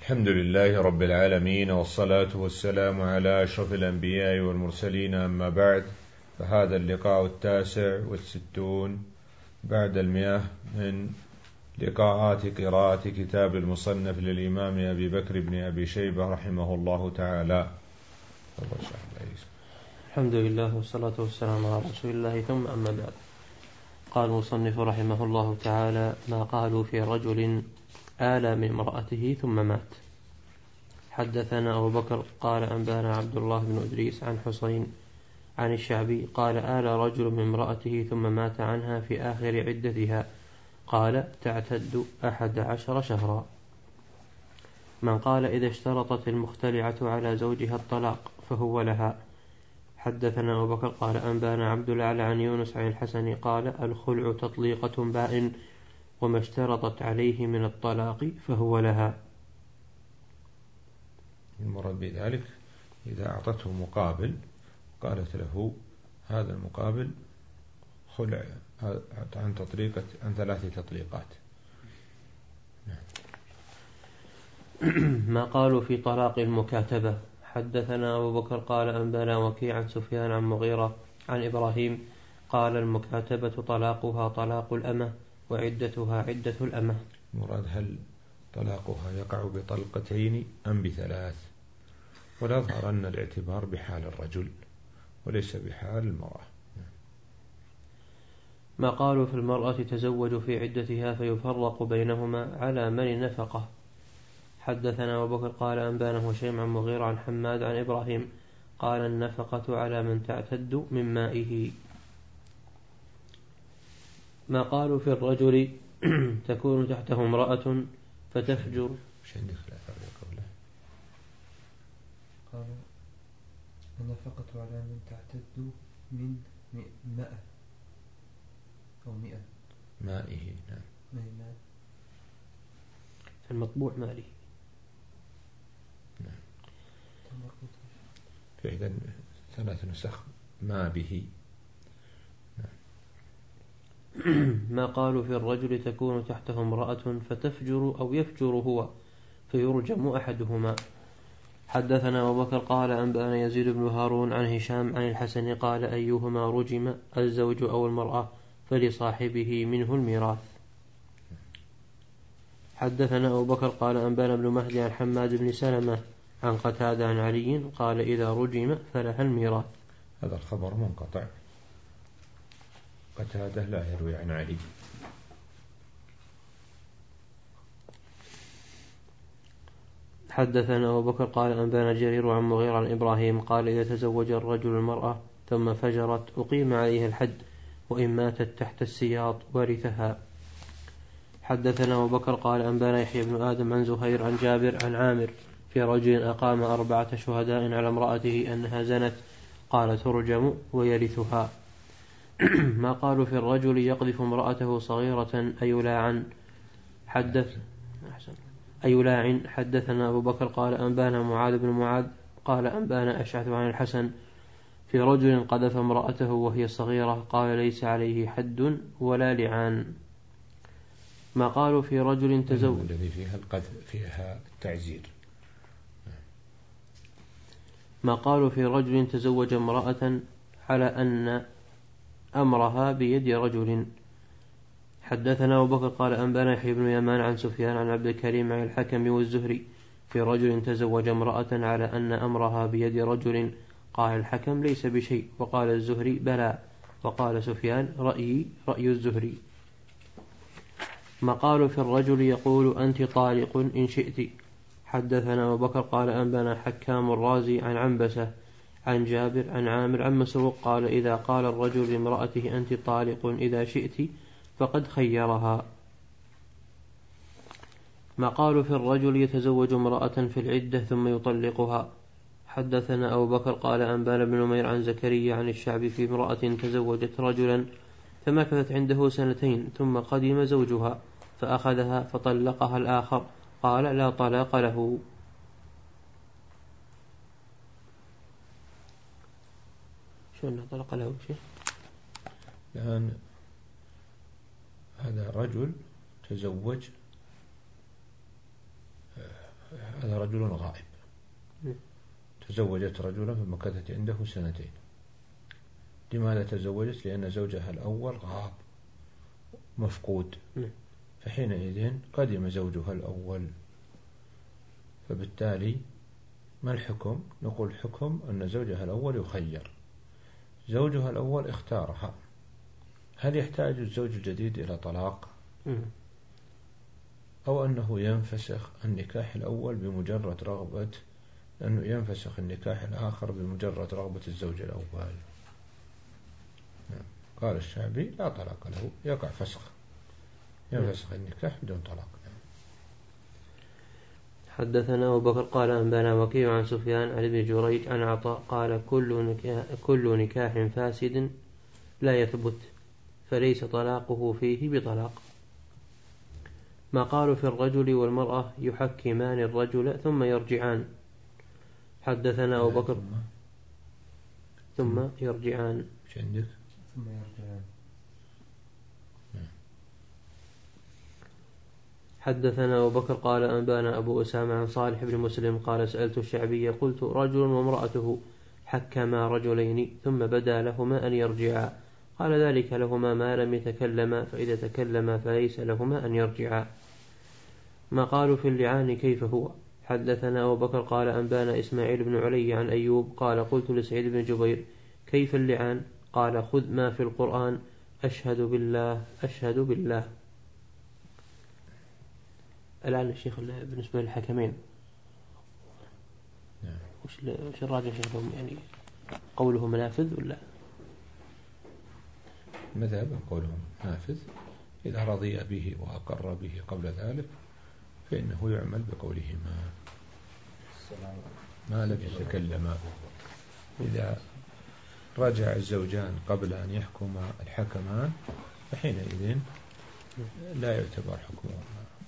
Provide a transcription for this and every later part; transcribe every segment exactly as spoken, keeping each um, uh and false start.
الحمد لله رب العالمين، والصلاة والسلام على أشرف الأنبياء والمرسلين، أما بعد، فهذا اللقاء التاسع والستون بعد المئة من لقاءات قراءة كتاب المصنف للإمام أبي بكر بن أبي شيبة رحمه الله تعالى. الحمد لله والصلاة والسلام على رسول الله، ثم أما بعد. قال المصنف رحمه الله تعالى: ما قالوا في رجل آلى من امرأته ثم مات. حدثنا أبو بكر قال أنبانا عبد الله بن إدريس عن حسين عن الشعبي قال: آلى رجل من امرأته ثم مات عنها في آخر عدتها، قال: تعتد أحد عشر شهرا. من قال إذا اشترطت المختلعة على زوجها الطلاق فهو لها. حدثنا أبو بكر قال أنبانا عبد الأعلى عن يونس عن الحسن قال: الخلع تطليقة بائن، وما اشترطت عليه من الطلاق فهو لها. المراد بذلك إذا أعطته مقابل قالت له هذا المقابل خلع عن تطليقة عن ثلاث تطليقات. ما قالوا في طلاق المكاتبة. حدثنا أبو بكر قال أنبانا وكيع عن سفيان عن مغيرة عن إبراهيم قال: المكاتبة طلاقها طلاق الأمة وعدتها عدة الأمة. مراد هل طلاقها يقع بطلقتين أم بثلاث؟ ويظهر أن الاعتبار بحال الرجل وليس بحال المرأة. ما قالوا في المرأة تزوج في عدتها فيفرق بينهما على من نفقه. حدثنا أبو بكر قال أنبانا هشيم عن مغيرة عن حماد عن إبراهيم قال: النفقة على من تعتد من مائه. ما قالوا في الرجل تكون تحته امرأة فتفجر. مش عندي خلاف على قوله. قال: النفقة على من تعتد من مائة أو مئة مائه. نعم. المطبوع ماله. نعم. فإذا ثلاث نسخ ما به. ما قالوا في الرجل تكون تحته امرأة فتفجر أو يفجر هو فيرجم أحدهما. حدثنا أبو بكر قال أنبأنا يزيد بن هارون عن هشام عن الحسن قال: أيهما رجم الزوج أو المرأة فلصاحبه منه الميراث. حدثنا أبو بكر قال أنبأنا ابن مهدي عن حماد بن سلمة عن قتادة عن علي قال: إذا رجم فلها الميراث. هذا الخبر منقطع، قتادة لا يروي عن علي. حدثنا أبو بكر قال أنبانا جرير عن مغيرة عن إبراهيم قال: إذا تزوج الرجل المرأة ثم فجرت أقيم عليها الحد، وإن ماتت تحت السياط ورثها. حدثنا أبو بكر قال أنبانا يحيى بن آدم عن زهير عن جابر عن عامر في رجل أقام أربعة شهداء على امرأته أنها زنت قال: ترجم ويرثها. ما قالوا في الرجل يقذف امرأته صغيرة أيلاعن. حدث أيلاعن. حدثنا أبو بكر قال أنبانا معاذ بن معاذ قال أنبانا أشعث عن الحسن في رجل قذف امرأته وهي صغيرة قال: ليس عليه حد ولا لعان. ما قالوا في رجل تزوج الذي فيها القذف فيها التعزير. ما قالوا في رجل تزوج امرأة على أن أمرها بيد رجل. حدثنا أبو بكر قال أنبانا يحيى بن يمان عن سفيان عن عبد الكريم عن الحكم والزهري في رجل تزوج امرأة على أن أمرها بيد رجل قال الحكم: ليس بشيء. وقال الزهري: بلى. وقال سفيان: رأيي رأي الزهري. ما قالوا في الرجل يقول: أنت طالق إن شئت. حدثنا أبو بكر قال أنبانا حكام الرازي عن عنبسة عن جابر عن عامر عن مسروق قال: إذا قال الرجل لامرأته أنت طالق إذا شئت فقد خيرها. ما قالوا في الرجل يتزوج امرأة في العدة ثم يطلقها. حدثنا أبو بكر قال أنبانا بن نمير عن زكريا عن الشعبي في امرأة تزوجت رجلا فمكثت عنده سنتين ثم قدم زوجها فأخذها فطلقها الآخر قال: لا طلاق له. شو لا طلاق له شيء؟ لأن هذا رجل تزوج هذا رجل غائب تزوجت رجلا فمكثت عنده سنتين. لماذا تزوجت؟ لأن زوجها الأول غاب مفقود، فحينئذ قدم زوجها الأول، فبالتالي ما الحكم؟ نقول الحكم أن زوجها الأول يخير، زوجها الأول اختارها، هل يحتاج الزوج الجديد إلى طلاق أو أنه ينفسخ النكاح الأول بمجرد رغبة أنه ينفسخ النكاح الآخر بمجرد رغبة الزوج الأول؟ قال الشعبي لا طلاق له، يقع فسخ، ينفسخ النكاح بدون طلاق. حدثنا أبو بكر قال أنبانا وكيع عن سفيان عن ابن جريج عن عطاء قال كل نكاح, كل نكاح فاسد لا يثبت فليس طلاقه فيه بطلاق. ما قالوا في الرجل والمرأة يحكمان الرجل ثم يرجعان. حدثنا أبو بكر ثم يرجعان ثم يرجعان. حدثنا أبو بكر قال أنبانا أبو أسامة عن صالح بن مسلم قال سألت الشعبي قلت رجل وامرأته حكما رجلين ثم بدا لهما أن يرجعا، قال ذلك لهما ما لم يتكلما، فإذا تكلما فليس لهما أن يرجعا. ما قالوا في اللعان كيف هو؟ حدثنا أبو بكر قال أنبانا إسماعيل بن علي عن أيوب قال قلت لسعيد بن جبير كيف اللعان؟ قال خذ ما في القرآن أشهد بالله أشهد بالله. الآن الشيخ بالنسبة للحكمين وش وش الراجح شيخهم؟ يعني قوله منافذ ولا مذهب؟ قولهم نافذ، إذا رضي به وأقر به قبل ذلك فإنه يعمل بقولهما ما لم يتكلما. إذا رجع الزوجان قبل أن يحكم الحكمان فحينئذ لا يعتبر حكمهما.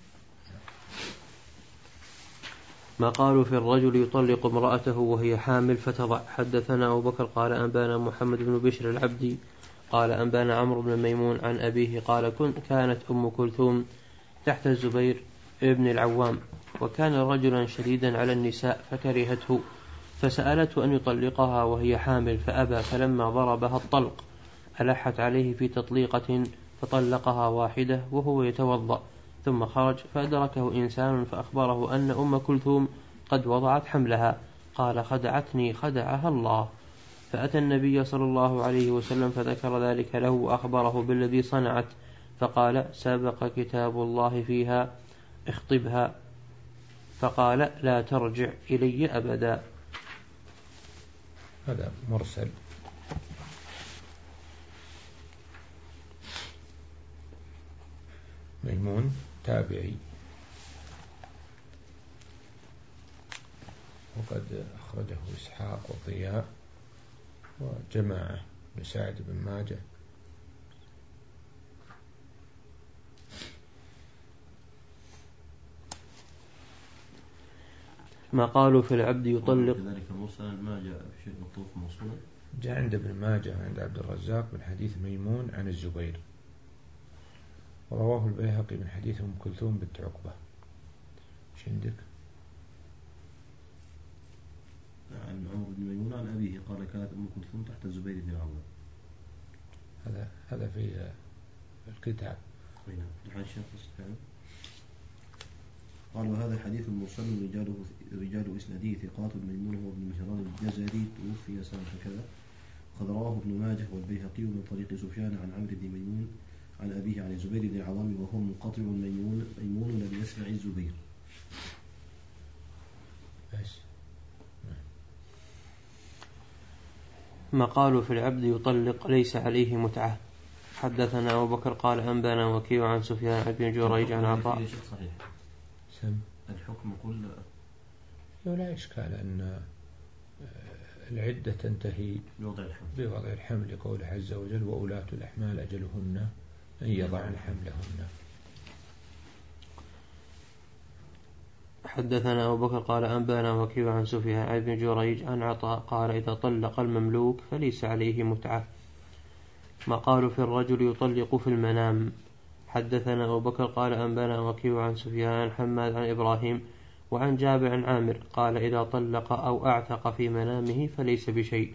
ما قالوا في الرجل يطلق امرأته وهي حامل فتضع. حدثنا أبو بكر قال أنبانا محمد بن بشر العبدي قال أنبانا عمرو بن ميمون عن أبيه قال كانت أم كلثوم تحت الزبير ابن العوام وكان رجلا شديدا على النساء فكرهته فسألته أن يطلقها وهي حامل فأبى، فلما ضربها الطلق ألحت عليه في تطليقة فطلقها واحدة وهو يتوضأ، ثم خرج فأدركه إنسان فأخبره أن أم كلثوم قد وضعت حملها، قال خدعتني خدعها الله، فأتى النبي صلى الله عليه وسلم فذكر ذلك له وأخبره بالذي صنعت، فقال سبق كتاب الله فيها اخطبها، فقال لا ترجع إلي أبدا. هذا مرسل. ميمون تابعي وقد أخرجه إسحاق وضياء وجماعة لسعد بن ماجه. ما قالوا في العبد يطلق ذلك مرسلا ما جاء في شيء مطلوب موصولا. جاء عند ابن ماجه عند عبد الرزاق من حديث ميمون عن الزبير، ورواه البيهقي من حديث أم كلثوم بنت عقبة. ايش عندك؟ عن عمرو بن ميمون عن أبيه قال كانت أم كلثوم تحت الزبير بن العوام. هذا هذا في الكتاب. قال وهذا حديث مرسل رجاله رجال إسناده ثقات. ميمون هو ابن مهران الجزري توفي سنة كذا. قد رواه ابن ماجه والبيهقي من طريق سفيان عن عمرو بن ميمون عن أبيه عن الزبير بن العوام وهو منقطع. ميمون ميمون لم يسمع الزبير. بس. ما قالوا في العبد يطلق ليس عليه متعة. حدثنا أبو بكر قال أنبانا وكيع عن سفيان عن ابن جريج عن عطاء. صحيح. سم. الحكم كل لا إشكال أن العدة تنتهي بوضع الحمل بوضع الحمل لقوله عز وجل وأولاة الأحمال أجلهن أن يضعن حملهن. حدثنا أبو بكر قال أنبانا وكيع عن سفيان عن ابن جريج عن عطاء قال إذا طلق المملوك فليس عليه متعة. ما قالوا في الرجل يطلق في المنام. حدثنا أبو بكر قال أنبانا وكيع عن سفيان عن حماد عن إبراهيم وعن جابر عن عامر قال إذا طلق أو أعتق في منامه فليس بشيء.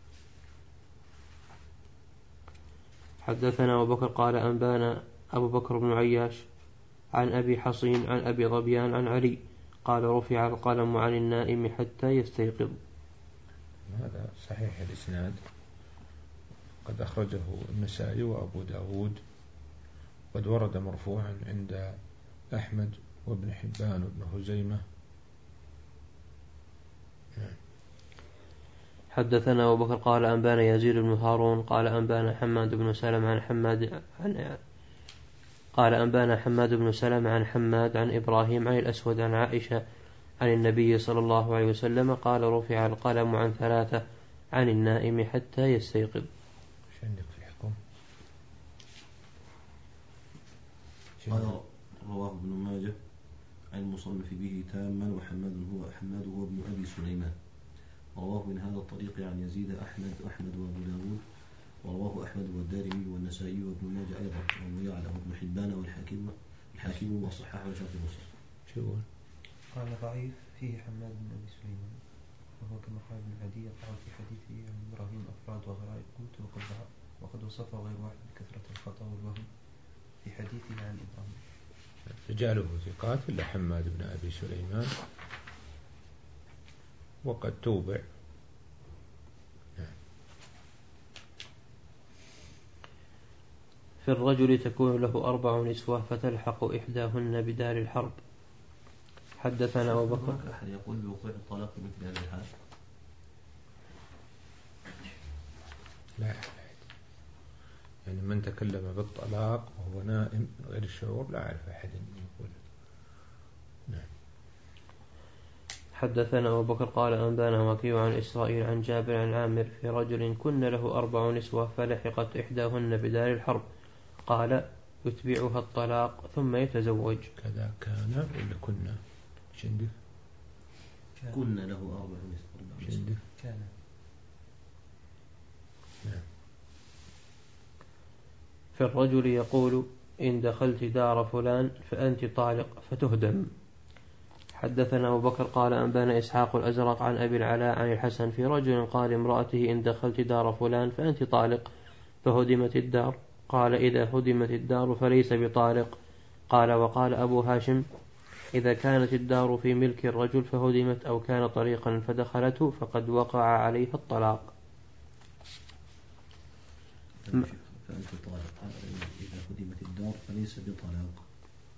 حدثنا أبو بكر قال أنبانا أبو بكر بن عياش عن أبي حصين عن أبي ظبيان عن علي قال رفع القلم عن النائم حتى يستيقظ. هذا صحيح الإسناد، قد أخرجه النسائي وأبو داود، قد ورد مرفوعا عند أحمد وابن حبان وابن خزيمة. حدثنا أبو بكر قال أنبانا يزيد بن هارون قال أنبانا حماد بن سلمة عن حماد عن قال أنبانا حماد بن سلمة عن حماد عن إبراهيم عن الأسود عن عائشة عن النبي صلى الله عليه وسلم قال رفع القلم عن ثلاثة عن النائم حتى يستيقظ. ايش عندك في الحكم؟ قال رواه ابن ماجه عن المصنف به تاما وحماد هو حماد هو ابن أبي سليمان، رواه من هذا الطريق عن يزيد أحمد أحمد وأبو داود، ورواه أحمد والدارمي والنسائي وابن ماجه أيضا، وروي على ابن حبان والحاكم الحاكم وصححه وشرط مسلم. شو يقول؟ قال ضعيف فيه حماد بن أبي سليمان، وهو كما قال ابن عدي يقع في حديثه عن إبراهيم أفراد وغرائب، قلت وقد وقد وصفه غير واحد بكثرة الخطأ والوهم في حديثه عن إبراهيم. رجاله ثقات إلا حماد بن أبي سليمان وقد توبع. في الرجل تكون له أربع نسوة فتلحق إحداهن بدار الحرب. حدثنا أبو بكر أحد يقول بوقوع الطلاق مثل هذا الحال؟ لا، يعني من تكلم بالطلاق وهو نائم من غير الشعور لا أعرف أحد يقول. نعم. حدثنا أبو بكر قال أنبانا وكيع عن إسرائيل عن جابر عن عامر في رجل كن له أربع نسوة فلحقت إحداهن بدار الحرب قال يتبعها الطلاق ثم يتزوج. كذا كان ولا كنا؟ ايش عندك؟ كنا له أربع نسوة. ايش عندك؟ كان. نعم. في الرجل يقول إن دخلت دار فلان فأنت طالق فتهدم. حدثنا أبو بكر قال أنبانا إسحاق الأزرق عن أبي العلاء عن الحسن في رجل قال امرأته إن دخلت دار فلان فأنت طالق فهدمت الدار، قال إذا هدمت الدار فليس بطالق. قال وقال أبو هاشم إذا كانت الدار في ملك الرجل فهدمت أو كان طريقا فدخلته فقد وقع عليها الطلاق. فأنت طالق، قال إذا هدمت الدار فليس بطلاق.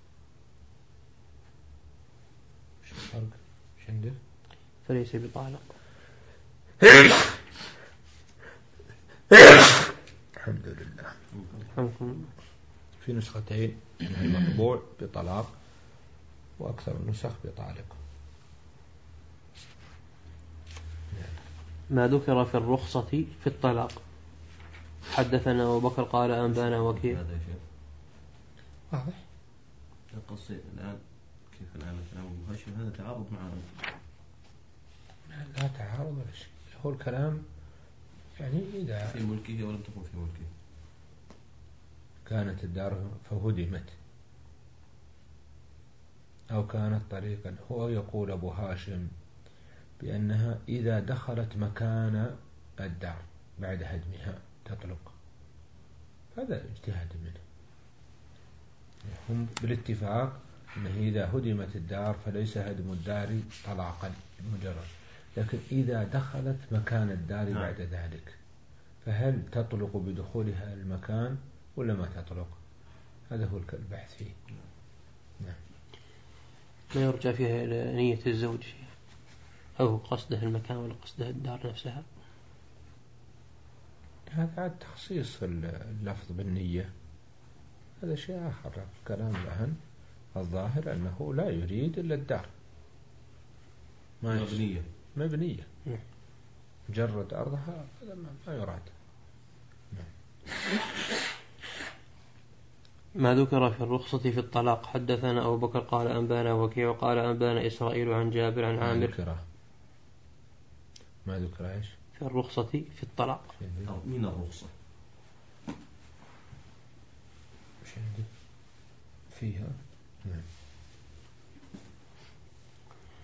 الفرق ايش عندك؟ فليس بطالق. الحمد لله. حمكم. في نسختين المطبوع بطلاق وأكثر النسخ بطالق. ما ذكر في الرخصة في الطلاق. حدثنا أبو بكر قال أنبانا وكيع. هذا شيء واضح. القصة الآن كيف الآن كلام أبو هاشم هذا تعارض مع لا تعارض ولا شيء، هو الكلام يعني إذا في ملكه ولم تكن في ملكه كانت الدار فهدمت أو كانت طريقا، هو يقول أبو هاشم بأنها إذا دخلت مكان الدار بعد هدمها تطلق، هذا اجتهاد منه. هم بالاتفاق أنه إذا هدمت الدار فليس هدم الدار طلاقا مجرد، لكن إذا دخلت مكان الدار بعد ذلك فهل تطلق بدخولها المكان ولا ما تطلق؟ هذا هو البحث فيه. نعم. ما يرجع فيها إلى نية الزوج أو قصده المكان ولا قصده الدار نفسها. هذا تخصيص اللفظ بالنية، هذا شيء آخر. كلام الآن الظاهر أنه لا يريد إلا الدار مبنية مبنية مجرد أرضها هذا ما يراد. ما ذكر في الرخصة في الطلاق. حدثنا أبو بكر قال أنبانا وكيع قال أنبانا إسرائيل عن جابر عن عامر. ما ذكره ما ذكر إيش في الرخصة في الطلاق. من الرخصة إيش عندي فيها؟ نعم.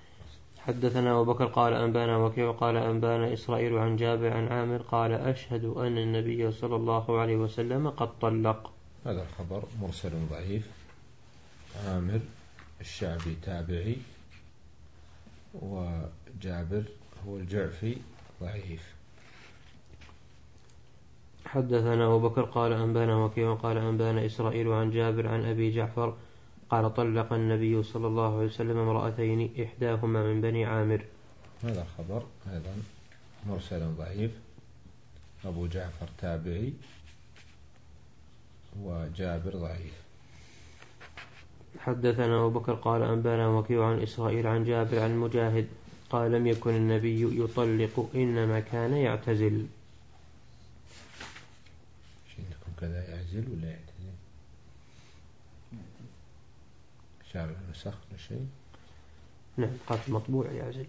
حدثنا أبو بكر قال أنبانا وكيع قال أنبانا إسرائيل عن جابر عن عامر قال أشهد أن النبي صلى الله عليه وسلم قد طلق. هذا الخبر مرسل ضعيف. عامر الشعبي تابعي، وجابر هو الجعفي ضعيف. حدثنا أبو بكر قال أنبانا وكيع قال أنبانا إسرائيل عن جابر عن أبي جعفر قال طلق النبي صلى الله عليه وسلم امرأتين إحداهما من بني عامر. هذا الخبر أيضا مرسل ضعيف. أبو جعفر تابعي وجابر ضعيف. حدثنا أبو بكر قال أنبانا وكيع عن إسرائيل عن جابر عن مجاهد قال لم يكن النبي يطلق إنما كان يعتزل. عندكم كذا يعزل ولا يعتزل؟ شارع نسخ شيء؟ نعم قال مطبوع يعزل.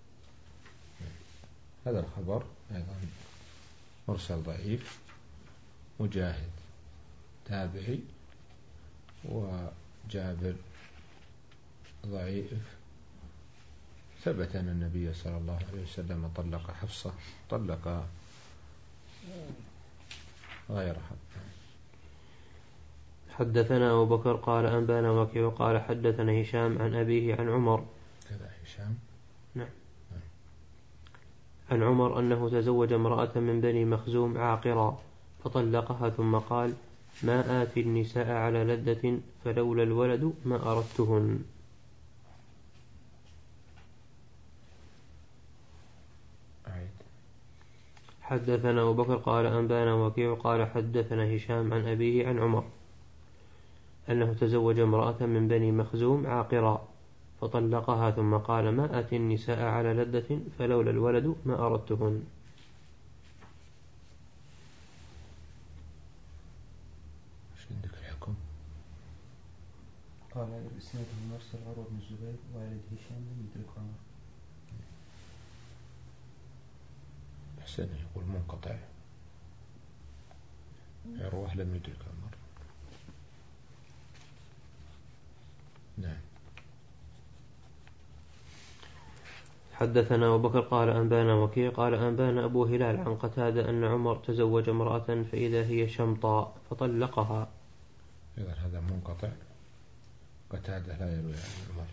هذا الخبر أيضا مرسل ضعيف. مجاهد تابعي وجابر ضعيف. ثبت أن النبي صلى الله عليه وسلم طلق حفصة، طلق غيرها. حدثنا أبو بكر قال أنبانا وكيع قال حدثنا هشام عن أبيه عن عمر. كذا هشام. نعم. عن عمر أنه تزوج امرأة من بني مخزوم عاقرا فطلقها ثم قال ما آتي النساء على لذة فلولا الولد ما أردتهن. حدثنا أبو بكر قال أنبانا وكيع قال حدثنا هشام عن أبيه عن عمر أنه تزوج امرأة من بني مخزوم عاقرا فطلقها ثم قال ما آتي النساء على لذة فلولا الولد ما أردتهن. ايش عندك الحكم؟ قال الإسناد المرسل عروة بن الزبير والد هشام لم يدرك عمر. أحسن يقول منقطع. عروة لم يدرك عمر. نعم. حدثنا أبو بكر قال أنبانا وكيع قال أنبانا أبو هلال عن قتادة أن عمر تزوج امرأة فإذا هي شمطاء فطلقها. إذا هذا منقطع. قتادة لا يروي عن عمر.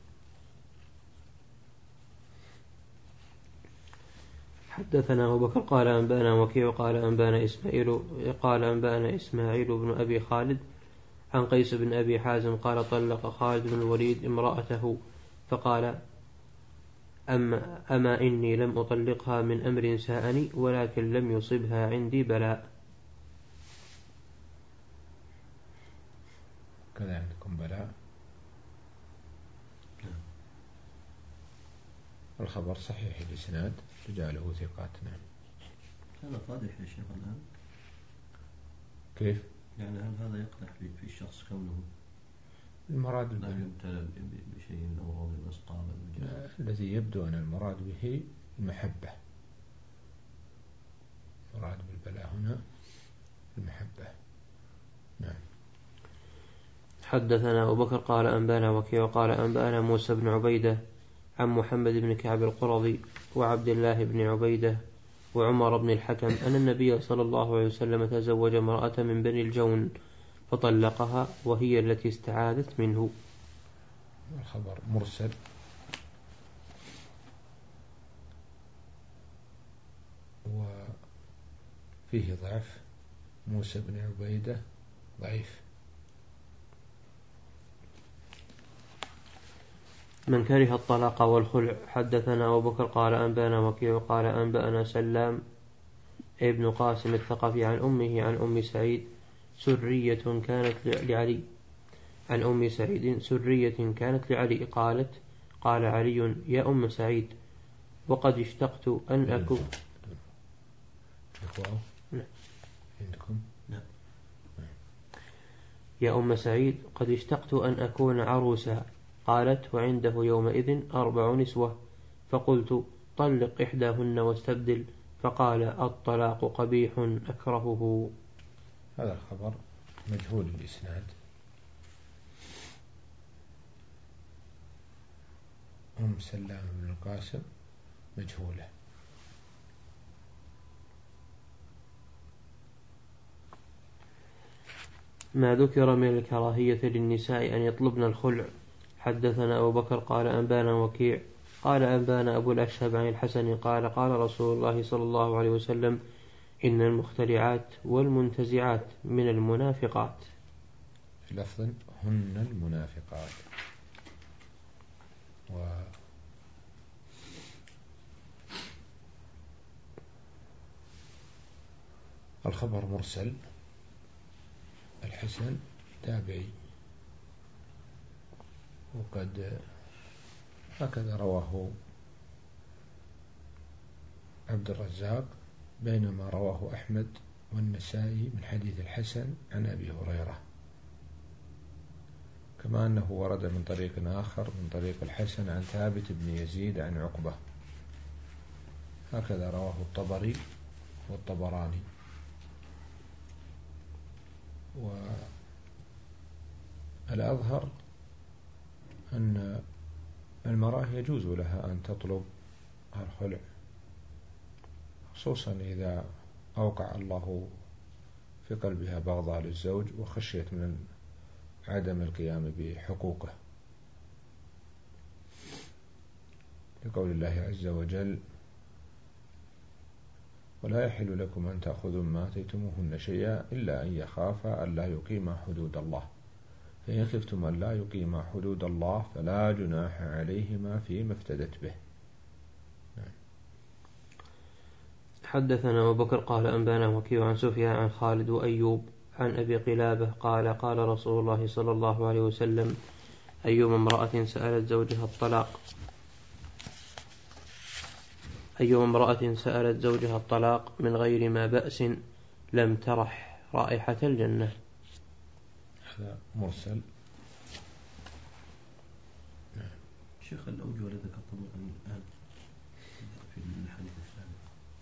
حدثنا أبو بكر قال أنبانا وكيع قال أنبانا إسماعيل قال أنبانا إسماعيل بن أبي خالد عن قيس بن أبي حازم قال طلق خالد بن الوليد امرأته فقال أما, أما إني لم أطلقها من أمر ساءني ولكن لم يصبها عندي بلاء. كذا عندكم بلاء. الخبر صحيح الإسناد رجاله ثقات. نعم. هذا قادح يا شيخ الآن. كيف؟ يعني هل هذا يقدح في الشخص كونه المراد لا يبتلى بشيء من أمراض الأسقام؟ الذي يبدو أن المراد به المحبة. المراد بالبلاء هنا المحبة. نعم. حدثنا أبو بكر قال أنبانا وكيع قال أنبانا موسى بن عبيدة عن محمد بن كعب القرظي وعبد الله بن عبيدة وعمر بن الحكم أن النبي صلى الله عليه وسلم تزوج امرأة من بني الجون فطلقها وهي التي استعاذت منه. الخبر مرسل. وفيه ضعف. موسى بن عبيدة ضعيف. من كره الطلاق والخلع. حدثنا أبو بكر قال أنبانا وكيع قال أنبأنا سلام ابن قاسم الثقفي عن أمه عن أم سعيد سرية كانت لعلي عن أم سعيد سرية كانت لعلي قالت قال علي يا أم سعيد وقد اشتقت أن أكون عندكم يا أم سعيد قد اشتقت أن أكون عروسا. قالت وعنده يومئذ أربع نسوة فقلت طلق إحداهن واستبدل فقال الطلاق قبيح أكرهه. هذا الخبر مجهول الإسناد. أم سلام بن القاسم مجهولة. ما ذكر من الكراهية للنساء أن يطلبن الخلع. حدثنا أبو بكر قال أنبانا وكيع قال أنبانا أبو الأشهب عن الحسن قال قال رسول الله صلى الله عليه وسلم إن المختلعات والمنتزعات من المنافقات. في لفظ هن المنافقات. والخبر مرسل. الحسن تابعي، وقد هكذا رواه عبد الرزاق، بينما رواه أحمد والنسائي من حديث الحسن عن أبي هريرة، كما أنه ورد من طريق آخر من طريق الحسن عن ثابت بن يزيد عن عقبة. هكذا رواه الطبري والطبراني. والأظهر أن المرأة يجوز لها أن تطلب الخلع، خصوصا إذا أوقع الله في قلبها بغضاء للزوج وخشيت من عدم القيام بحقوقه، لقول الله عز وجل ولا يحل لكم أن تأخذوا ما آتيتموهن شيئا إلا أن يخافا ألا يقيما حدود الله، فإن خفتم ألا يقيما حدود الله فلا جناح عليهما فيما افتدت به. حدثنا أبو بكر قال أنبانا وكيع عن سفيان عن خالد وأيوب عن أبي قلابة قال قال رسول الله صلى الله عليه وسلم أيما امرأة سألت زوجها الطلاق أيما امرأة سألت زوجها الطلاق من غير ما بأس لم ترح رائحة الجنة. هذا مرسل. شيخ الأوجه الذي ذكرتم الآن في الحديث الثاني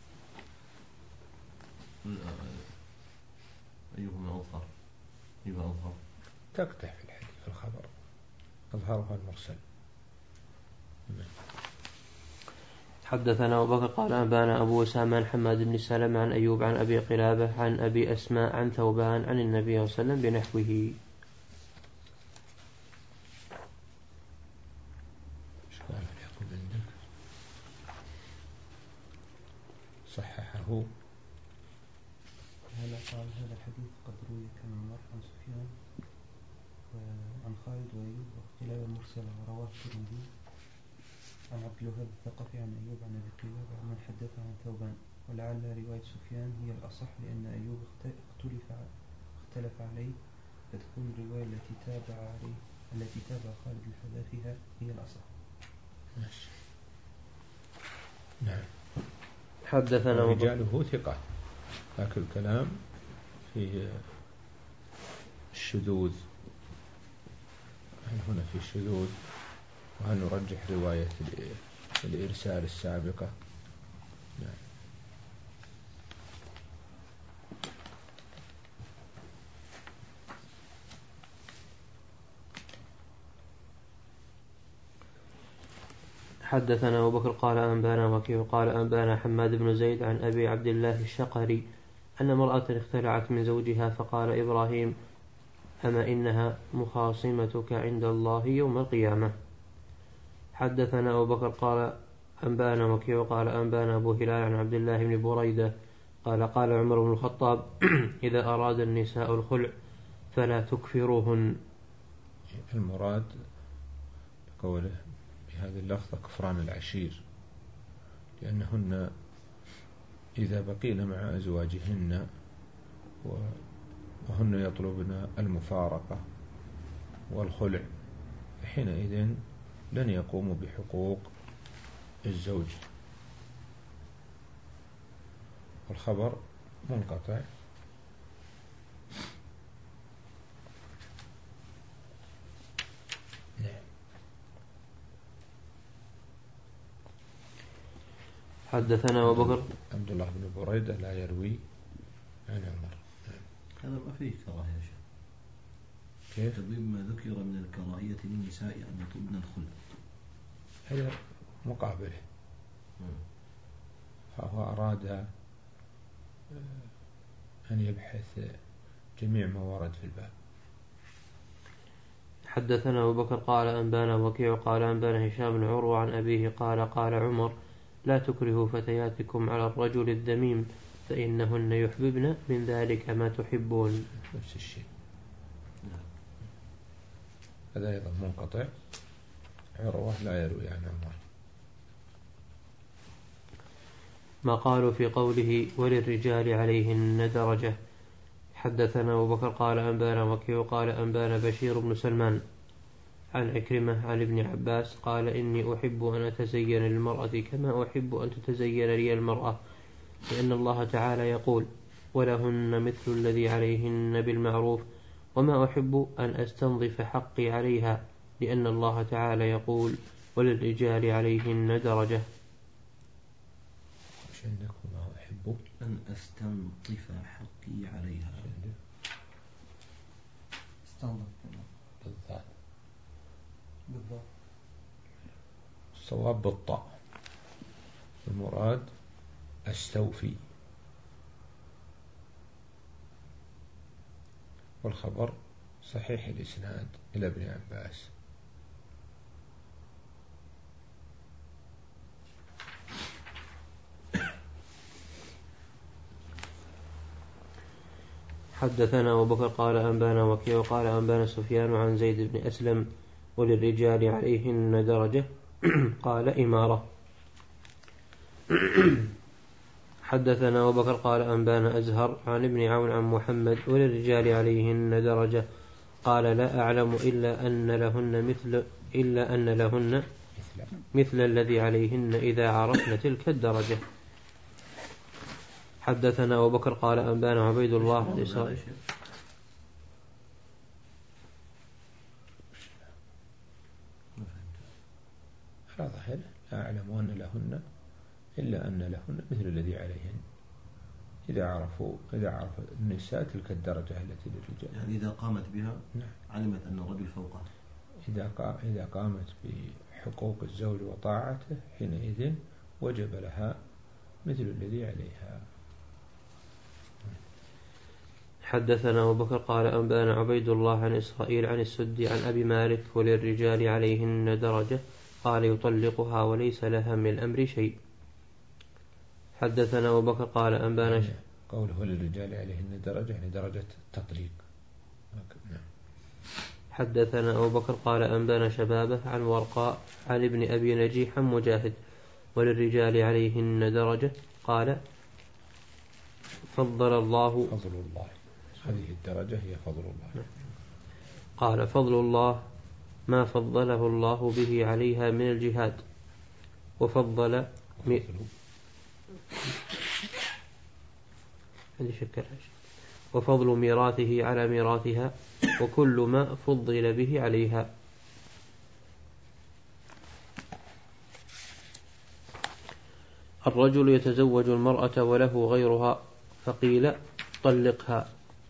أيهما أظهر؟ أيهما أظهر؟ تقطع في الحديث في الخبر، أظهرها المرسل. حدثنا أبو بكر قال أنبانا أبو أسامة عن حماد بن سلمة عن أيوب عن أبي قلابة عن أبي أسماء عن ثوبان عن النبي صلى الله عليه وسلم بنحوه. صححه. هلا قال هذا الحديث قد روي كما مر عن سفيان عن خالد وأيوب واختلاف مرسلة، ورواه الترمذي عن عبد الوهاب الثقفي عن أيوب عن أبي قلابة عن من حدثه عن ثوبان، ولعل رواية سفيان هي الأصح لأن أيوب اختلف اختلف عليه، فتكون الرواية التي تابع عليه التي تابع خالد الحذافيها هي الأصح. نعم. حدثنا ورجاله ثقة، لكن الكلام في الشذوذ، هنا في الشذوذ، وهل نرجح رواية الإرسال السابقة؟ نعم. حدثنا أبو بكر قال أنبانا وكيع قال أنبانا حماد بن زيد عن أبي عبد الله الشقري أن امرأة اختلعت من زوجها فقال إبراهيم أما إنها مخاصمتك عند الله يوم القيامة. حدثنا أبو بكر قال أنبانا وكيع قال أنبانا أبو هلال عن عبد الله بن بريدة قال قال عمر بن الخطاب إذا أراد النساء الخلع فلا تكفروهن. المراد قوله بهذه اللفظة كفران العشير، لأنهن إذا بقين مع أزواجهن وهن يطلبن المفارقة والخلع حينئذ لن يقوموا بحقوق الزوج. والخبر منقطع. حدثنا أبو بكر عبد الله بن بريدة لا يروي عن عمر. هذا ما فيه كراهية يا شيخ. كيف؟ تضيب ما ذكر من الكراهية للنساء أن يطلبن الخلع. هذا مقابله، فهو أراد أن يبحث جميع ما ورد في الباب. حدثنا أبو بكر قال أنبانا وكيع قال أنبانا هشام بن عروة عن أبيه قال قال عمر لا تكرهوا فتياتكم على الرجل الذميم فإنهن يحببن من ذلك ما تحبون. نفس الشيء. هذا أيضا منقطع، عروة لا يروي عن عمر. ما قالوا في قوله وللرجال عليهن درجة. حدثنا أبو بكر قال أنبانا وكيع قال أنبانا بشير بن سلمان عن عكرمة عن ابن عباس قال إني أحب أن أتزين للمرأة كما أحب أن تتزين لي المرأة، لأن الله تعالى يقول ولهن مثل الذي عليهن بالمعروف، وما أحب أن أستنظف حقي عليها، لأن الله تعالى يقول وللرجال عليهن درجة. عندك ما أحب أن أستنطف حقي عليها. استنظف بالضبط بالضبط الصواب بالطاء، المراد أستوفي، والخبر صحيح الإسناد إلى ابن عباس. حدثنا أبو بكر قال أنبانا وكيع قال أنبانا سفيان عن زيد بن أسلم وللرجال عليهن درجة قال إمارة. حدثنا أبو بكر قال أنبانا أزهر عن ابن عون عن محمد وللرجال عليهن درجة قال لا أعلم إلا أن لهن مثل إلا أن لهن مثل الذي عليهن إذا عرفن تلك الدرجة. حدثنا أبو بكر قال أنبانا عبيد الله بن إسرائيل. ظاهر لا أعلم أن لهن إلا أن لهن مثل الذي عليهن إذا عرفوا إذا عرف النساء تلك الدرجة التي للرجال. يعني إذا قامت بها نعم. علمت أن الرجل فوقها. إذا إذا قامت بحقوق الزوج وطاعته حينئذ وجب لها مثل الذي عليها. حدثنا أبو بكر قال أنبانا عبيد الله عن إسرائيل عن السدي عن أبي مالك وللرجال عليهن درجة قال يطلقها وليس لها من الأمر شيء. حدثنا أبو بكر قال أنبانا يعني قوله للرجال عليهن درجة يعني درجة التطليق. حدثنا أبو بكر قال أنبانا شبابه عن ورقاء عن ابن أبي نجيح عن مجاهد وللرجال عليهن درجة قال فضل الله فضل الله هذه الدرجة هي فضل الله. قال فضل الله ما فضله الله به عليها من الجهاد وفضل م... وفضل ميراثه على ميراثها وكل ما فضل به عليها. الرجل يتزوج المرأة وله غيرها فقيل طلقها.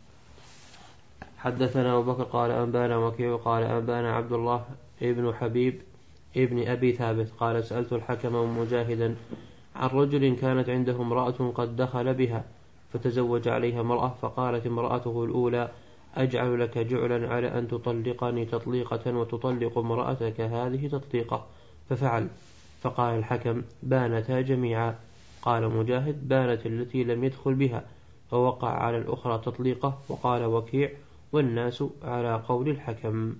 حدثنا أبو بكر قال أنبانا وكيع قال أنبانا عبد الله ابن حبيب ابن أبي ثابت قال سألت الحكم مجاهدا عن رجل كانت عنده امرأة قد دخل بها فتزوج عليها امرأة فقالت امرأته الأولى أجعل لك جعلا على أن تطلقني تطليقة وتطلق امرأتك هذه تطليقة، ففعل. فقال الحكم بانتا جميعا. قال مجاهد بانت التي لم يدخل بها فوقع على الأخرى تطليقة. وقال وكيع والناس على قول الحكم.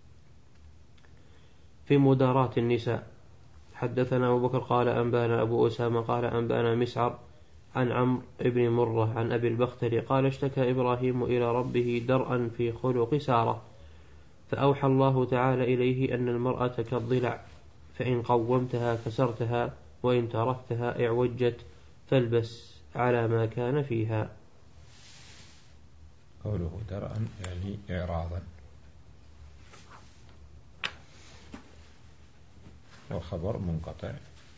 في مداراة النساء. حدثنا أبو بكر قال أنبانا أبو أسامة قال أنبانا مسعر عن عمرو بن مرة عن أبي البختري قال اشتكى إبراهيم إلى ربه درءا في خلق سارة فأوحى الله تعالى إليه أن المرأة كالضلع فإن قومتها كسرتها وإن تركتها اعوجت فالبس على ما كان فيها. قوله درءا يعني إعراضا، والخبر منقطع.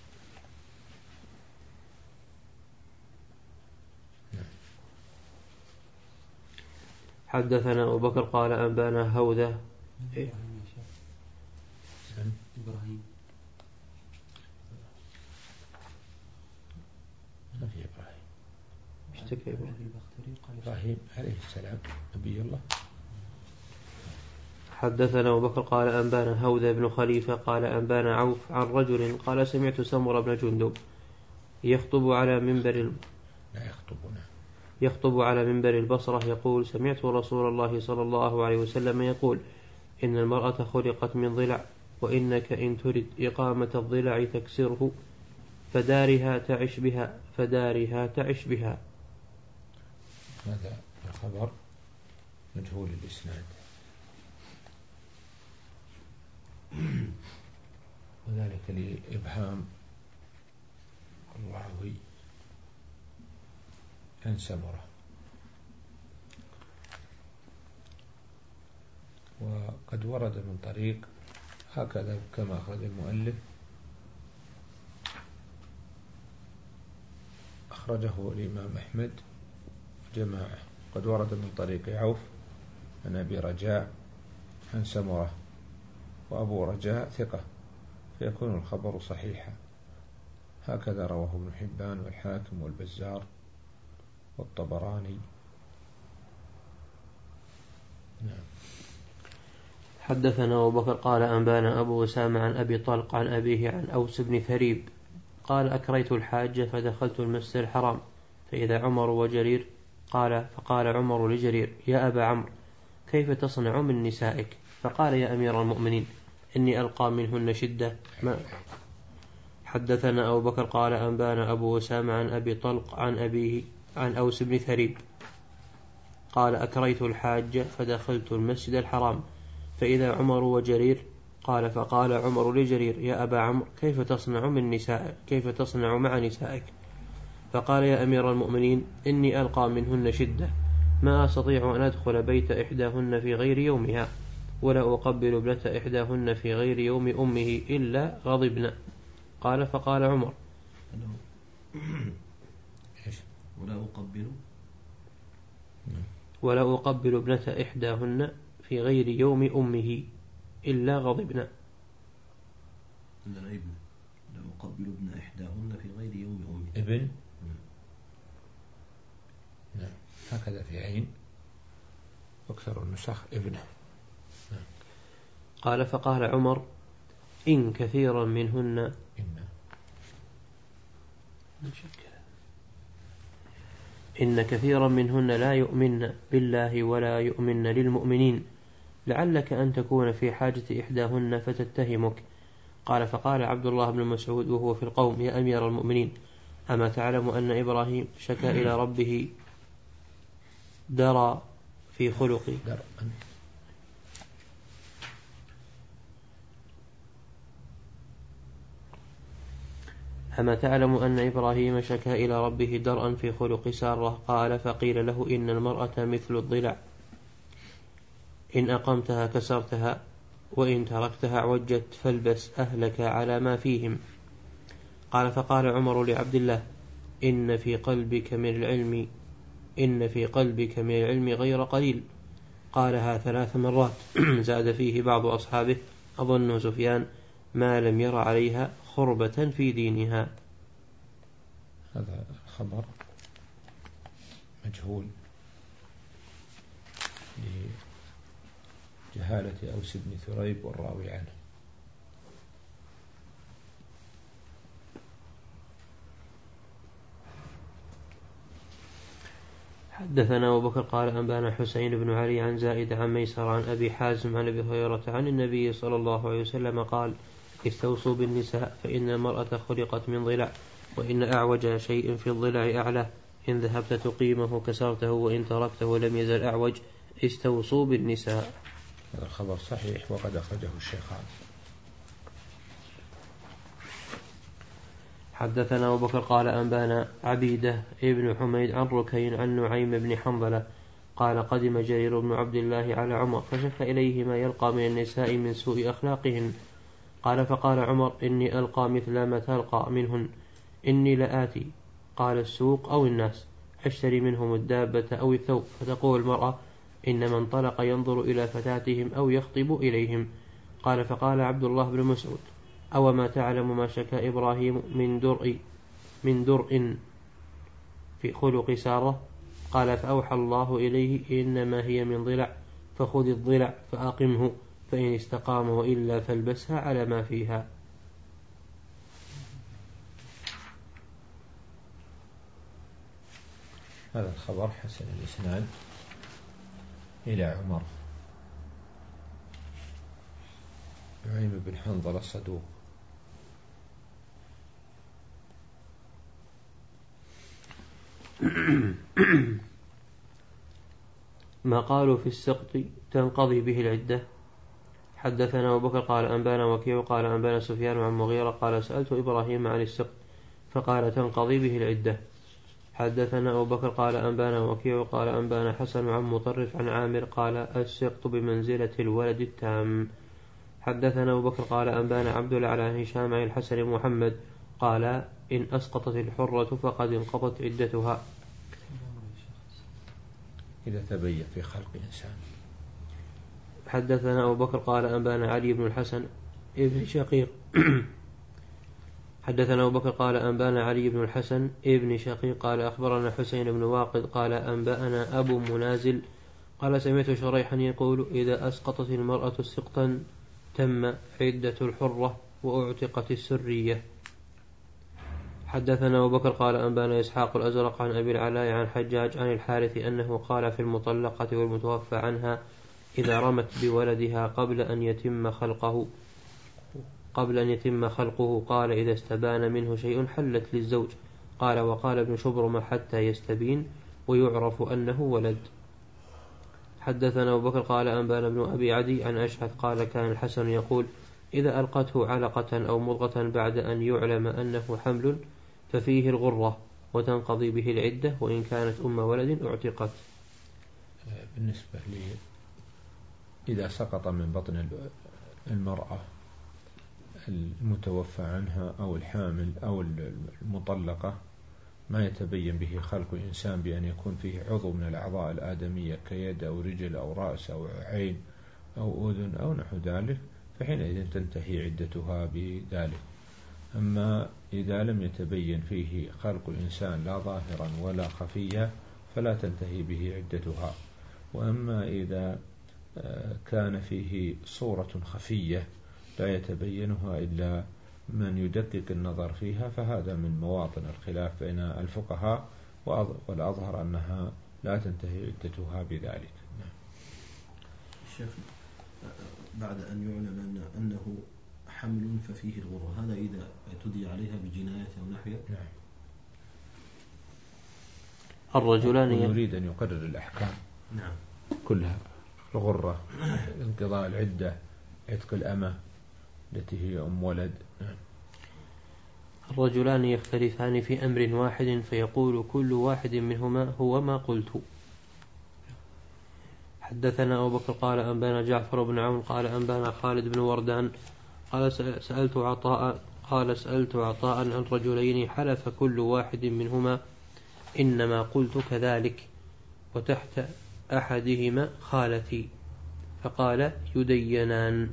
حدثنا أبو بكر قال أنبانا هوذة إبراهيم بختك يا إبراهيم. إبراهيم عليه السلام نبي الله. حدثنا أبو بكر قال أنبانا هوذا بن خليفة قال أنبانا عوف عن رجل قال سمعت سمر بن جندب يخطب على منبر لا يخطبنا يخطب على منبر البصرة يقول سمعت رسول الله صلى الله عليه وسلم يقول إن المرأة خلقت من ضلع وإنك إن ترد إقامة الضلع تكسره فدارها تعش بها فدارها تعش بها. هذا الخبر مجهول الإسناد وذلك لإبهام الراوي عن سمرة. وقد ورد من طريق هكذا كما أخرج المؤلف، أخرجه الإمام أحمد جماعة، قد ورد من طريق عوف عن أبي رجاء عن سمرة، وأبو رجاء ثقة، فيكون الخبر صحيحا. هكذا رواه ابن حبان والحاكم والبزار والطبراني. نعم. حدثنا أبو بكر قال أنبانا أبو أسامة عن أبي طلق عن أبيه عن أوس بن ثريب قال أكريت الحاجة فدخلت المسجد الحرام فإذا عمر وجرير قال فقال عمر لجرير يا أبا عمرو كيف تصنع من نسائك؟ فقال يا أمير المؤمنين إني ألقى منهن شدة ما. حدثنا أبو بكر قال أنبانا أبو أسامة عن أبي طلق عن أبيه عن أوس بن ثريب قال أكريت الحاجة فدخلت المسجد الحرام فإذا عمر وجرير قال فقال عمر لجرير يا أبا عمرو كيف تصنع من نسائك كيف تصنع مع نسائك؟ فقال يا أمير المؤمنين إني ألقى منهن شدة ما أستطيع أن أدخل بيت إحداهن في غير يومها ولا أقبل ابنة إحداهن في غير يوم أمه إلا غضبنا. قال فقال عمر ولا أقبل ولا أقبل ابنة إحداهن في غير يوم أمه إلا غضبنا. عندنا ابن لا أقبل ابن إحداهن في غير يوم أمه ابن. نعم هكذا في عين أكثر النسخ ابنه. نعم. قال فقال عمر إن كثيرا منهن إن إن كثيرا منهن لا يؤمن بالله ولا يؤمن للمؤمنين لعلك أن تكون في حاجة إحداهن فتتهمك. قال فقال عبد الله بن مسعود وهو في القوم يا أمير المؤمنين أما تعلم أن إبراهيم شكا إلى ربه درى في خلقه أما تعلم أن إبراهيم شكا إلى ربه درءا في خلق سارة؟ قال فقيل له إن المرأة مثل الضلع إن أقمتها كسرتها وإن تركتها عوجت فالبس أهلك على ما فيهم. قال فقال عمر لعبد الله إن في قلبك من العلم إن في قلبك من العلم غير قليل. قالها ثلاث مرات زاد فيه بعض أصحابه أظن سفيان ما لم ير عليها خربة في دينها. هذا خبر مجهول لجهالة أوس بن ثريب والراوي عنه. حدثنا أبو بكر قال أنبانا حسين بن علي عن زائد عن ميسر عن أبي حازم عن أبي هريرة عن النبي صلى الله عليه وسلم قال استوصوا بالنساء فإن المرأة خلقت من ضلع وإن أعوج شيء في الضلع أعلى إن ذهبت تقيمه كسرته وإن تركته لم يزل أعوج استوصوا بالنساء. هذا الخبر صحيح وقد أخرجه الشيخان. حدثنا أبو بكر قال أنبانا عبيدة ابن حميد عن ركين عن نعيم بن حنظلة قال قدم جرير بن عبد الله على عمر فشك إليه ما يلقى من النساء من سوء أخلاقهن. قال فقال عمر إني ألقى مثل ما تلقى منهن إني لآتي قال السوق أو الناس أشتري منهم الدابة أو الثوب فتقول المرأة إن من طلق ينظر إلى فتاتهم أو يخطب إليهم. قال فقال عبد الله بن مسعود أو ما تعلم ما شكى إبراهيم من درء من درء في خلق سارة؟ قال فأوحى الله إليه إنما هي من ضلع فخذ الضلع فأقمه فإن استقام وإلا فالبسها على ما فيها. هذا الخبر حسن الإسناد إلى عمر. نعيم بن حنظل الصدوق. ما قالوا في السقط تنقضي به العدة. حدثنا أبو بكر قال أنبانا وكيع قال أنبانا سفيان عن مغيرة قال سألت إبراهيم عن السقط فقال تنقضي به العدة. حدثنا أبو بكر قال أنبانا وكيع قال أنبانا حسن عن مطرف عن عامر قال السقط بمنزلة الولد التام. حدثنا أبو بكر قال أنبانا عبد الله عن هشام عن الحسن محمد قال إن أسقطت الحرة فقد انقضت عدتها إذا تبين في خلق إنسان. حدثنا أبو بكر قال أنبانا علي بن الحسن ابن شقيق حدثنا أبو بكر قال أنبانا علي بن الحسن ابن شقيق قال أخبرنا حسين بن واقد قال أنبأنا أبو منازل قال سمعت شريحا يقول إذا أسقطت المرأة سقطا تم عدة الحرة وأعتقت السرية. حدثنا أبو بكر قال أنبانا إسحاق الأزرق عن أبي العلاء عن حجاج عن الحارث أنه قال في المطلقة والمتوفى عنها إذا رمت بولدها قبل أن يتم خلقه قبل أن يتم خلقه قال إذا استبان منه شيء حلت للزوج. قال وقال ابن شبرم حتى يستبين ويعرف أنه ولد. حدثنا أبو بكر قال أنبانا ابن أبي عدي عن أشعث قال كان الحسن يقول إذا ألقته علقة أو مضغة بعد أن يعلم أنه حمل ففيه الغرة وتنقضي به العدة وإن كانت أم ولد اعتقت. بالنسبة لي إذا سقط من بطن المرأة المتوفى عنها أو الحامل أو المطلقة ما يتبين به خلق إنسان بأن يكون فيه عضو من الأعضاء الآدمية كيد أو رجل أو رأس أو عين أو أذن أو نحو ذلك فحينئذ تنتهي عدتها بذلك. أما إذا لم يتبين فيه خلق الإنسان لا ظاهرا ولا خفيا فلا تنتهي به عدتها. وأما إذا كان فيه صورة خفية لا يتبينها إلا من يدقق النظر فيها فهذا من مواطن الخلاف بين الفقهاء والأظهر أنها لا تنتهي عدتها بذلك. الشيخ بعد أن يعلم أنه حمل ففيه الغرة هذا إذا تدي عليها بجناية أو نحوها. نعم. الرجلان يريد أن يقرر الأحكام نعم كلها الغرة انقضاء العدة عتق الأمة التي هي أم ولد. الرجلان يختلفان في أمر واحد فيقول كل واحد منهما هو ما قلت. حدثنا أبو بكر قال أنبانا جعفر بن عون قال أنبانا خالد بن وردان قال سألت عطاء قال سألت عطاء عن رجلين حلف كل واحد منهما إنما قلت كذلك وتحت أحدهما خالتي فقال يدينان.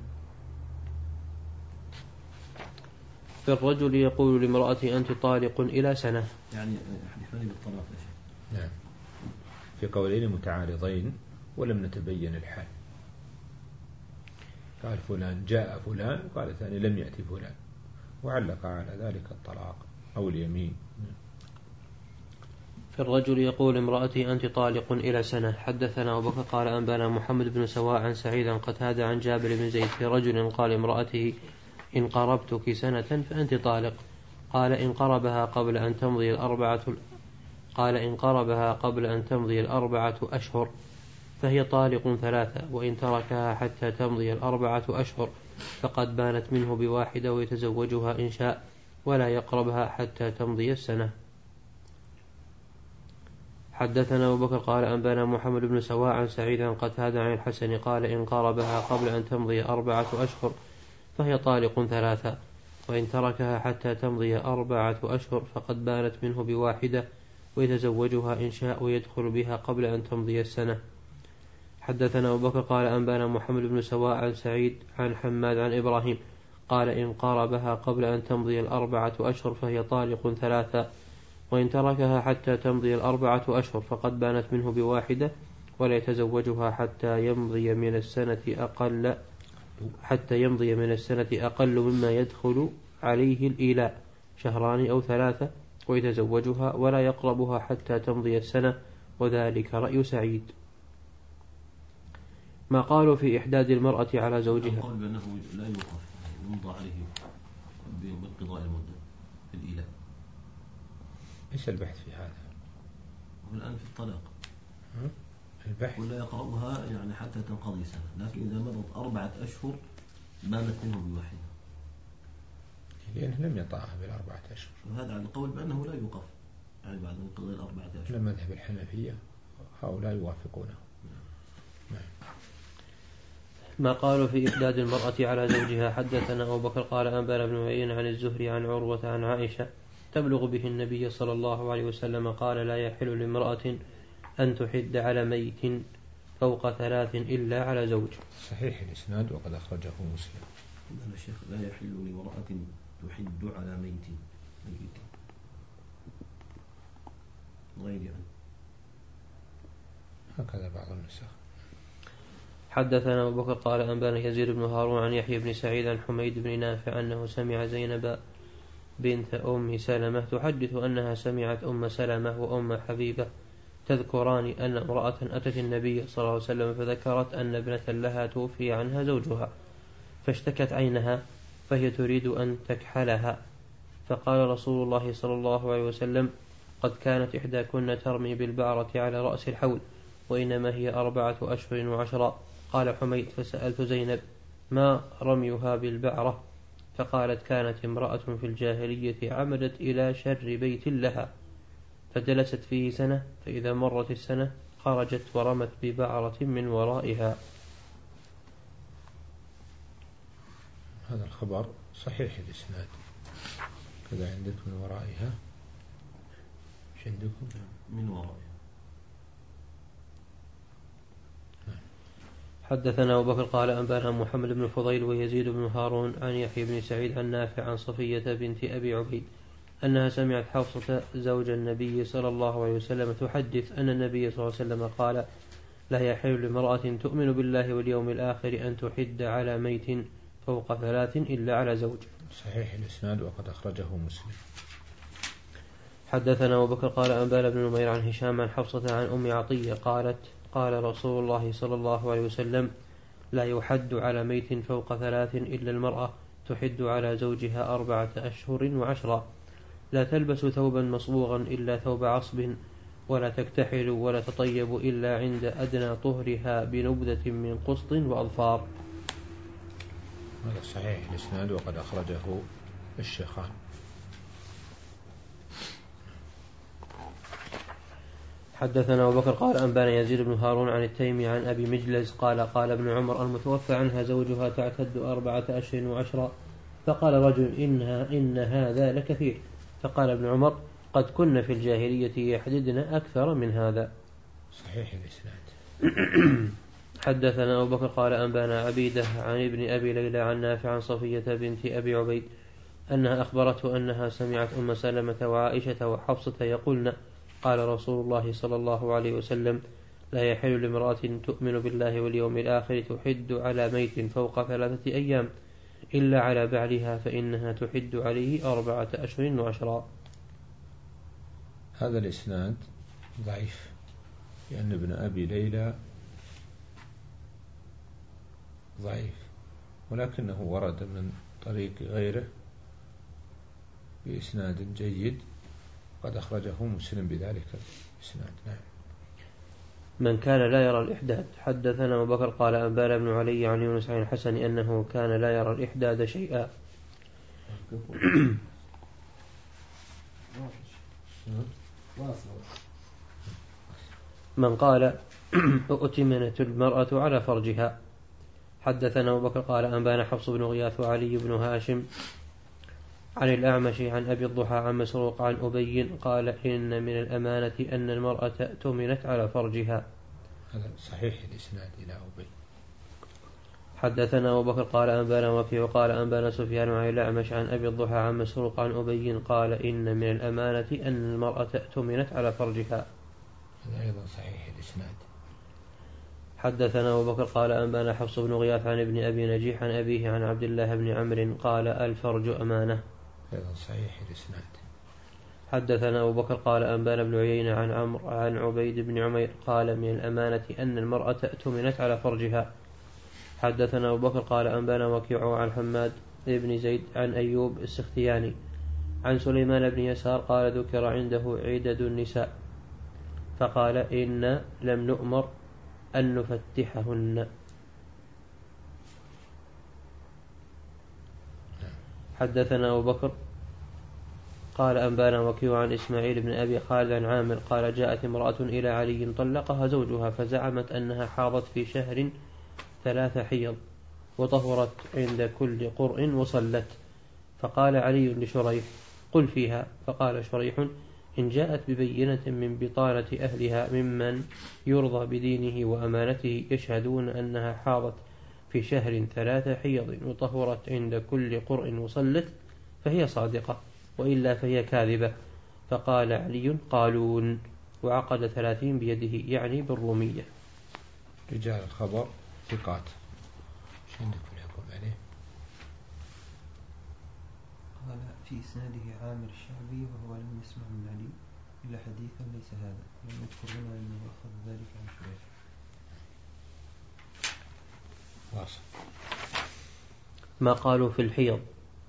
فالرجل يقول لامرأتي أنت طالق إلى سنة يعني يحلفان بالطلاق. نعم في قولين متعارضين ولم نتبين الحال. قال فلان جاء فلان وقال الثاني لم يأتي فلان وعلق على ذلك الطلاق أو اليمين. فالرجل يقول امرأتي أنت طالق إلى سنة. حدثنا أبو بكر قال أنبانا محمد بن سواء عن سعيد عن قتادة عن جابر بن زيد في رجل قال امرأته إن قربتك سنة فأنت طالق. قال إن قربها قبل أن تمضي الأربعة قال إن قربها قبل أن تمضي الأربعة أشهر فهي طالق ثلاثة وإن تركها حتى تمضي الأربعة أشهر فقد بانت منه بواحدة ويتزوجها إن شاء ولا يقربها حتى تمضي السنة. حدثنا أبو بكر قال أنبانا محمد بن سواء عن سعيد عن قتادة عن الحسن قال إن قربها قبل أن تمضي أربعة أشهر فهي طالق ثلاثة وإن تركها حتى تمضي أربعة أشهر فقد بانت منه بواحدة ويتزوجها إن شاء ويدخل بها قبل أن تمضي السنة. حدثنا أبو بكر قال أنبانا محمد بن سواء عن سعيد عن حماد عن إبراهيم قال إن قربها قبل أن تمضي الأربعة أشهر فهي طالق ثلاثة وإن تركها حتى تمضي الأربعة أشهر فقد بانت منه بواحدة ولا يتزوجها حتى يمضي من السنة أقل حتى يمضي من السنة أقل مما يدخل عليه الإيلاء شهران أو ثلاثة ويتزوجها ولا يقربها حتى تمضي السنة، وذلك رأي سعيد. ما قالوا في إحداد المرأة على زوجها قال بأنه لا يوقف يمضى عليه بانقضاء المدة في الإيلاء. إيش البحث في هذا؟ والآن في الطلاق البحث ولا يقربها يعني حتى تنقضي سنة، لكن إذا مضت أربعة أشهر بانت منه بواحدة لأنه لم يطعها بالأربعة أشهر، وهذا على القول بأنه لا يوقف يعني بعد انقضاء الأربعة أشهر. لما مذهب الحنفية هؤلاء يوافقونه. ما قالوا في إحداد المرأة على زوجها. حدثنا أبو بكر قال أنبأنا بن معين عن الزهري عن عروة عن عائشة تبلغ به النبي صلى الله عليه وسلم قال لا يحل لامرأة أن تحد على ميت فوق ثلاث إلا على زوج. صحيح الإسناد وقد أخرجه مسلم. أنا الشيخ لا يحل لامرأة تحد على ميت ميت غير يعني هكذا بعض النسخ. حدثنا أبو بكر قال أنبأنا يزيد بن هارون عن يحيى بن سعيد عن حميد بن نافع أنه سمع زينب بنت أم سلمة تحدث أنها سمعت أم سلمة وأم حبيبة تذكران أن امرأة أتت النبي صلى الله عليه وسلم فذكرت أن ابنة لها توفي عنها زوجها فاشتكت عينها فهي تريد أن تكحلها، فقال رسول الله صلى الله عليه وسلم قد كانت إحداكن ترمي بالبعرة على رأس الحول وإنما هي أربعة أشهر وعشرة. قال حميد فسألت زينب ما رميها بالبعرة؟ فقالت كانت امرأة في الجاهلية عمدت إلى شر بيت لها فجلست فيه سنة فإذا مرت السنة خرجت ورمت ببعرة من ورائها. هذا الخبر صحيح الإسناد كذا عندك من ورائها. ايش عندكم؟ من ورائها. حدثنا أبو بكر قال أنبأنا محمد بن فضيل ويزيد بن هارون عن يحيى بن سعيد عن نافع عن صفية بنت أبي عبيد أنها سمعت حفصة زوج النبي صلى الله عليه وسلم تحدث أن النبي صلى الله عليه وسلم قال لا يحل لامرأة تؤمن بالله واليوم الآخر أن تحد على ميت فوق ثلاث إلا على زوج. صحيح الإسناد وقد أخرجه مسلم. حدثنا أبو بكر قال أنبأنا بن نمير عن هشام عن حفصة عن أم عطية قالت قال رسول الله صلى الله عليه وسلم لا يحد على ميت فوق ثلاث إلا المرأة تحد على زوجها أربعة أشهر وعشرة لا تلبس ثوبا مصبوغا إلا ثوب عصب ولا تكتحل ولا تطيب إلا عند أدنى طهرها بنبذة من قسط وأظفار. هذا صحيح الإسناد وقد أخرجه الشيخان. حدثنا أبو بكر قال أنبانا يزيد بن هارون عن التيمي عن أبي مجلز قال قال ابن عمر المتوفى عنها زوجها تعتد أربعة أشهر وعشرة فقال رجل إنها إن هذا لكثير فقال ابن عمر قد كن في الجاهلية يحددن أكثر من هذا. صحيح الإسناد. حدثنا أبو بكر قال أنبانا عبيدة عن ابن أبي ليلى عن نافع عن صفية بنت أبي عبيد أنها أخبرته أنها سمعت أم سلمة وعائشة وحفصة يقولن قال رسول الله صلى الله عليه وسلم لا يحل لامرأة تؤمن بالله واليوم الآخر تحد على ميت فوق ثلاثة أيام إلا على بعلها فإنها تحد عليه أربعة أشهر وعشرة. هذا الإسناد ضعيف لأن ابن أبي ليلى ضعيف ولكنه ورد من طريق غيره بإسناد جيد قد أخرجه مسلم بذلك الإسناد. نعم. من كان لا يرى الإحداد. حدثنا أبو بكر قال أنبانا بن علي عن يونس عن الحسن أنه كان لا يرى الإحداد شيئا. من قال أؤتمنت المرأة على فرجها. حدثنا أبو بكر قال أنبانا حفص بن غياث وعلي بن هاشم عن الأعمش عن أبي الضحى عن مسروق عن أبي قال إن من الأمانة أن المرأة أؤتمنت على فرجها. هذا صحيح الإسناد إلى أبي. حدثنا أبو بكر قال أنبانا وكيع قال أنبانا سفيان عن الأعمش عن أبي الضحى عن مسروق عن أبي قال إن من الأمانة أن المرأة اؤتمنت على فرجها. هذا أيضا صحيح الإسناد. حدثنا أبو بكر قال أنبانا حفص بن غياث عن ابن أبي نجيح عن أبيه عن عبد الله بن عمرو قال الفرج أمانة. هذا صحيح الإسناد. حدثنا أبو بكر قال أنبانا بن عيينة عن عمرو عن عبيد بن عمير قال من الأمانة أن المرأة اؤتمنت على فرجها. حدثنا أبو بكر قال أنبانا وكيع عن حماد بن زيد عن أيوب السختياني عن سليمان بن يسار قال ذكر عنده عدد النساء فقال إن لم نؤمر أن نفتحهن. حدثنا أبو بكر قال أنبانا وكيع عن إسماعيل بن أبي خالد عن عامر قال جاءت امرأة إلى علي طلقها زوجها فزعمت أنها حاضت في شهر ثلاث حيض وطهرت عند كل قرء وصلت. فقال علي لشريح قل فيها. فقال شريح إن جاءت ببينة من بطانة أهلها ممن يرضى بدينه وأمانته يشهدون أنها حاضت في شهر ثلاث حيض وطهرت عند كل قرء وصلت فهي صادقة وإلا فهي كاذبة. فقال علي قالون وعقد ثلاثين بيده يعني بالرومية. رجال الخبر ثقات. شو عندك في الحكم عليه؟ قال في إسناده عامر الشعبي وهو لم يسمع من علي إلا حديثا ليس هذا لم يذكر لنا أنه أخذ ذلك عن شريح. واصل. ما قالوا في الحيض.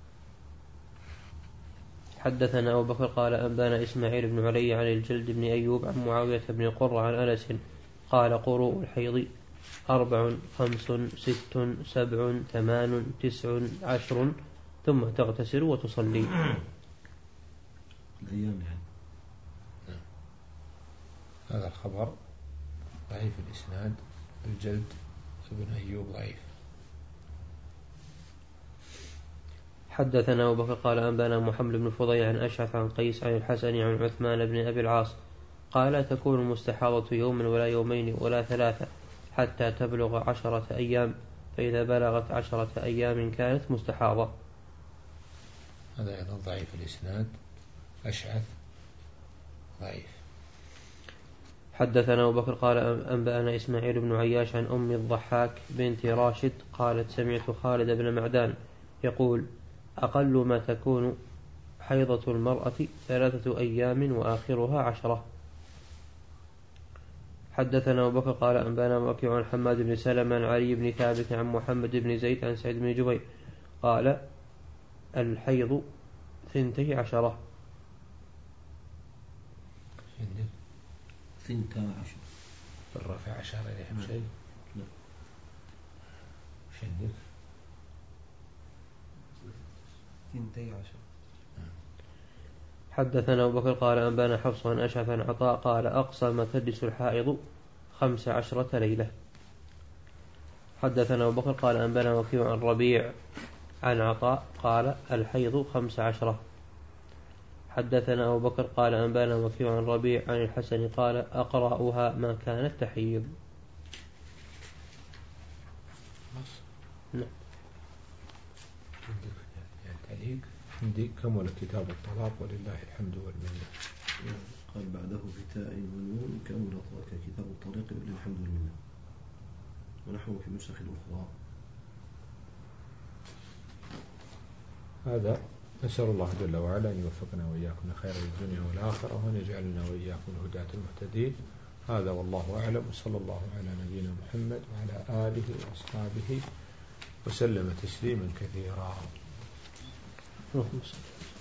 حدثنا أبو بكر قال أنبانا إسماعيل بن علي عن الجلد بن أيوب عن معاوية بن قرة عن أنس قال قروء الحيض أربع خمس ست سبع ثمان تسع عشر ثم تغتسل وتصلي. الأيام يعني. هذا الخبر ضعيف الإسناد. الجلد ابن أيوب ضعيف. حدثنا أبو بكر قال أنبانا محمد بن فضيل عن أشعث عن قيس عن الحسن عن عثمان بن أبي العاص قال لا تكون المستحاضة يوما ولا يومين ولا ثلاثة حتى تبلغ عشرة أيام فإذا بلغت عشرة أيام كانت مستحاضة. هذا أيضا ضعيف الإسناد. أشعث ضعيف. حدثنا أبو بكر قال أنبأنا إسماعيل بن عياش عن أم الضحاك بنت راشد قالت سمعت خالد بن معدان يقول أقل ما تكون حيضة المرأة ثلاثة أيام وآخرها عشرة. حدثنا أبو بكر قال أنبانا وكيع عن حماد بن سلمة عن علي بن ثابت عن محمد بن زيد عن سعيد بن جبير قال الحيض ثنتي عشرة. ثنتا عشر بالرفع عشر إليهم شيء. لا شندك ثنتي عشر. حدثنا أبو بكر قال أنبانا حفص عن أشعث عن عطاء قال أقصى ما تجلس الحائض خمس عشرة ليلة. حدثنا أبو بكر قال أنبانا وكيع عن ربيع عن عطاء قال الحيض خمس عشرة. حدثنا أبو بكر قال أنبانا وكيع عن ربيع عن الحسن قال أقرأها ما كانت تحيض. نعم. تعليق عندي كمل كتاب الطلاق ولله الحمد والمنة. قال بعده بتاء ونون كمل كتاب الطلاق ولله الحمد والمنة ونحوه في نسخ أخرى. هذا نسأل الله جل وعلا أن يوفقنا وإياكم لخير الدنيا والآخرة وأن يجعلنا وإياكم الهداة المهتدين. هذا والله أعلم وصلى الله على نبينا محمد وعلى آله وأصحابه وسلم تسليما كثيرا.